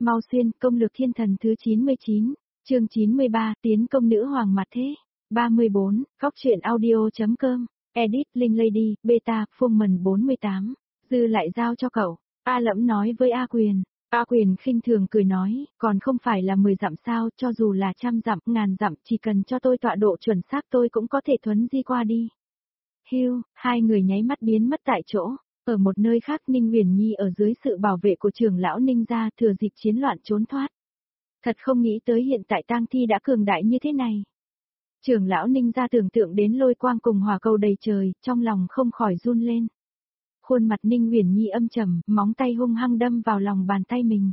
Mau xuyên, công lược thiên thần thứ 99, chương 93, tiến công nữ hoàng mặt thế. 34, góc truyện audio.com, edit, Linh Lady, beta, Fullman 48, dư lại giao cho cậu. A Lẫm nói với A Quyền. A Quyền khinh thường cười nói, còn không phải là 10 dặm sao, cho dù là 100 dặm, 1000 dặm, chỉ cần cho tôi tọa độ chuẩn xác tôi cũng có thể thuấn di qua đi. Hưu, hai người nháy mắt biến mất tại chỗ. Ở một nơi khác Ninh Huyền Nhi ở dưới sự bảo vệ của trưởng lão Ninh gia thừa dịp chiến loạn trốn thoát. Thật không nghĩ tới hiện tại tang thi đã cường đại như thế này. Trưởng lão Ninh gia tưởng tượng đến lôi quang cùng hỏa cầu đầy trời, trong lòng không khỏi run lên. Khuôn mặt Ninh Huyền Nhi âm trầm, móng tay hung hăng đâm vào lòng bàn tay mình.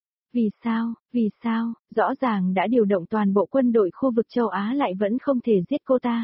Vì sao, rõ ràng đã điều động toàn bộ quân đội khu vực châu Á lại vẫn không thể giết cô ta.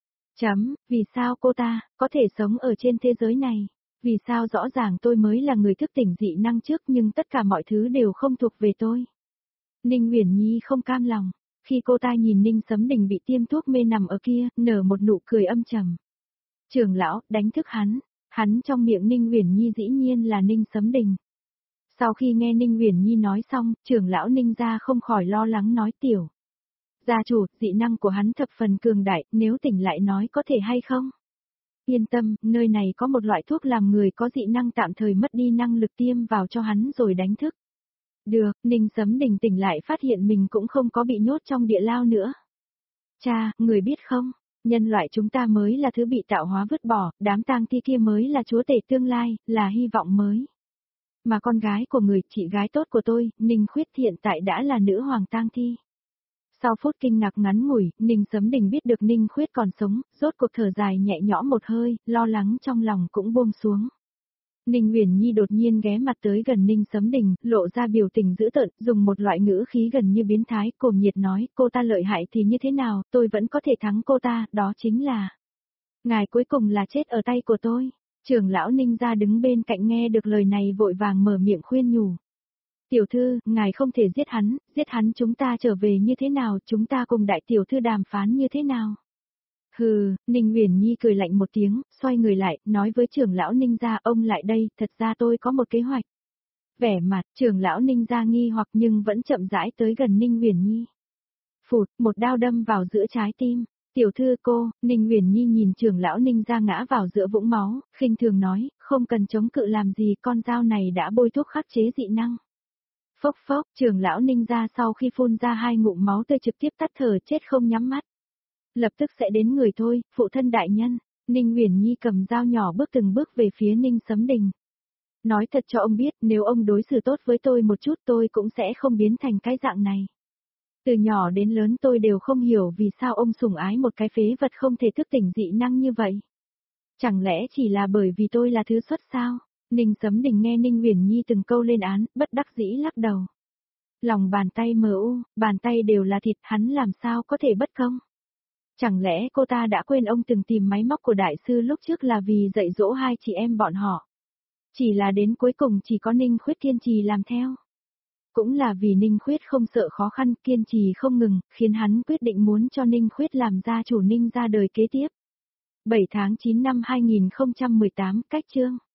Vì sao cô ta, có thể sống ở trên thế giới này? Vì sao rõ ràng tôi mới là người thức tỉnh dị năng trước nhưng tất cả mọi thứ đều không thuộc về tôi? Ninh Huyền Nhi không cam lòng, khi cô ta nhìn Ninh Sấm Đình bị tiêm thuốc mê nằm ở kia, nở một nụ cười âm trầm. Trưởng lão, đánh thức hắn trong miệng Ninh Huyền Nhi dĩ nhiên là Ninh Sấm Đình. Sau khi nghe Ninh Huyền Nhi nói xong, trưởng lão Ninh gia không khỏi lo lắng nói tiểu. Gia chủ, dị năng của hắn thập phần cường đại, nếu tỉnh lại nói có thể hay không? Yên tâm, nơi này có một loại thuốc làm người có dị năng tạm thời mất đi năng lực tiêm vào cho hắn rồi đánh thức. Được, Ninh Sấm Đình tỉnh lại phát hiện mình cũng không có bị nhốt trong địa lao nữa. Cha, người biết không, nhân loại chúng ta mới là thứ bị tạo hóa vứt bỏ, đám tang thi kia mới là chúa tể tương lai, là hy vọng mới. Mà con gái của người, chị gái tốt của tôi, Ninh Khuyết hiện tại đã là nữ hoàng tang thi. Sau phút kinh ngạc ngắn ngủi, Ninh Sấm Đình biết được Ninh Khuyết còn sống, rốt cuộc thở dài nhẹ nhõm một hơi, lo lắng trong lòng cũng buông xuống. Ninh Huyền Nhi đột nhiên ghé mặt tới gần Ninh Sấm Đình, lộ ra biểu tình dữ tợn, dùng một loại ngữ khí gần như biến thái, cuồng nhiệt nói, cô ta lợi hại thì như thế nào, tôi vẫn có thể thắng cô ta, đó chính là... Ngài cuối cùng là chết ở tay của tôi. Trưởng lão Ninh gia đứng bên cạnh nghe được lời này vội vàng mở miệng khuyên nhủ. Tiểu thư, ngài không thể giết hắn chúng ta trở về như thế nào, chúng ta cùng đại tiểu thư đàm phán như thế nào. Hừ, Ninh Huyền Nhi cười lạnh một tiếng, xoay người lại, nói với trưởng lão Ninh gia, ông lại đây, thật ra tôi có một kế hoạch. Vẻ mặt, trưởng lão Ninh gia nghi hoặc nhưng vẫn chậm rãi tới gần Ninh Huyền Nhi. Phụt, một đao đâm vào giữa trái tim. Tiểu thư cô, Ninh Huyền Nhi nhìn trưởng lão Ninh gia ngã vào giữa vũng máu, khinh thường nói, không cần chống cự làm gì, con dao này đã bôi thuốc khắc chế dị năng. Phốc phốc, trưởng lão Ninh gia sau khi phun ra 2 ngụm máu tươi trực tiếp tắt thở chết không nhắm mắt. Lập tức sẽ đến người thôi, phụ thân đại nhân. Ninh Huyền Nhi cầm dao nhỏ bước từng bước về phía Ninh Sấm Đình. Nói thật cho ông biết, nếu ông đối xử tốt với tôi một chút tôi cũng sẽ không biến thành cái dạng này. Từ nhỏ đến lớn tôi đều không hiểu vì sao ông sủng ái một cái phế vật không thể thức tỉnh dị năng như vậy. Chẳng lẽ chỉ là bởi vì tôi là thứ xuất sao? Ninh Sấm Đình nghe Ninh Huyền Nhi từng câu lên án, bất đắc dĩ lắc đầu. Lòng bàn tay mờ u, bàn tay đều là thịt, hắn làm sao có thể bất công? Chẳng lẽ cô ta đã quên ông từng tìm máy móc của đại sư lúc trước là vì dạy dỗ hai chị em bọn họ? Chỉ là đến cuối cùng chỉ có Ninh Khuyết kiên trì làm theo. Cũng là vì Ninh Khuyết không sợ khó khăn, kiên trì không ngừng, khiến hắn quyết định muốn cho Ninh Khuyết làm gia chủ Ninh gia đời kế tiếp. 7 tháng 9 năm 2018, cách chương.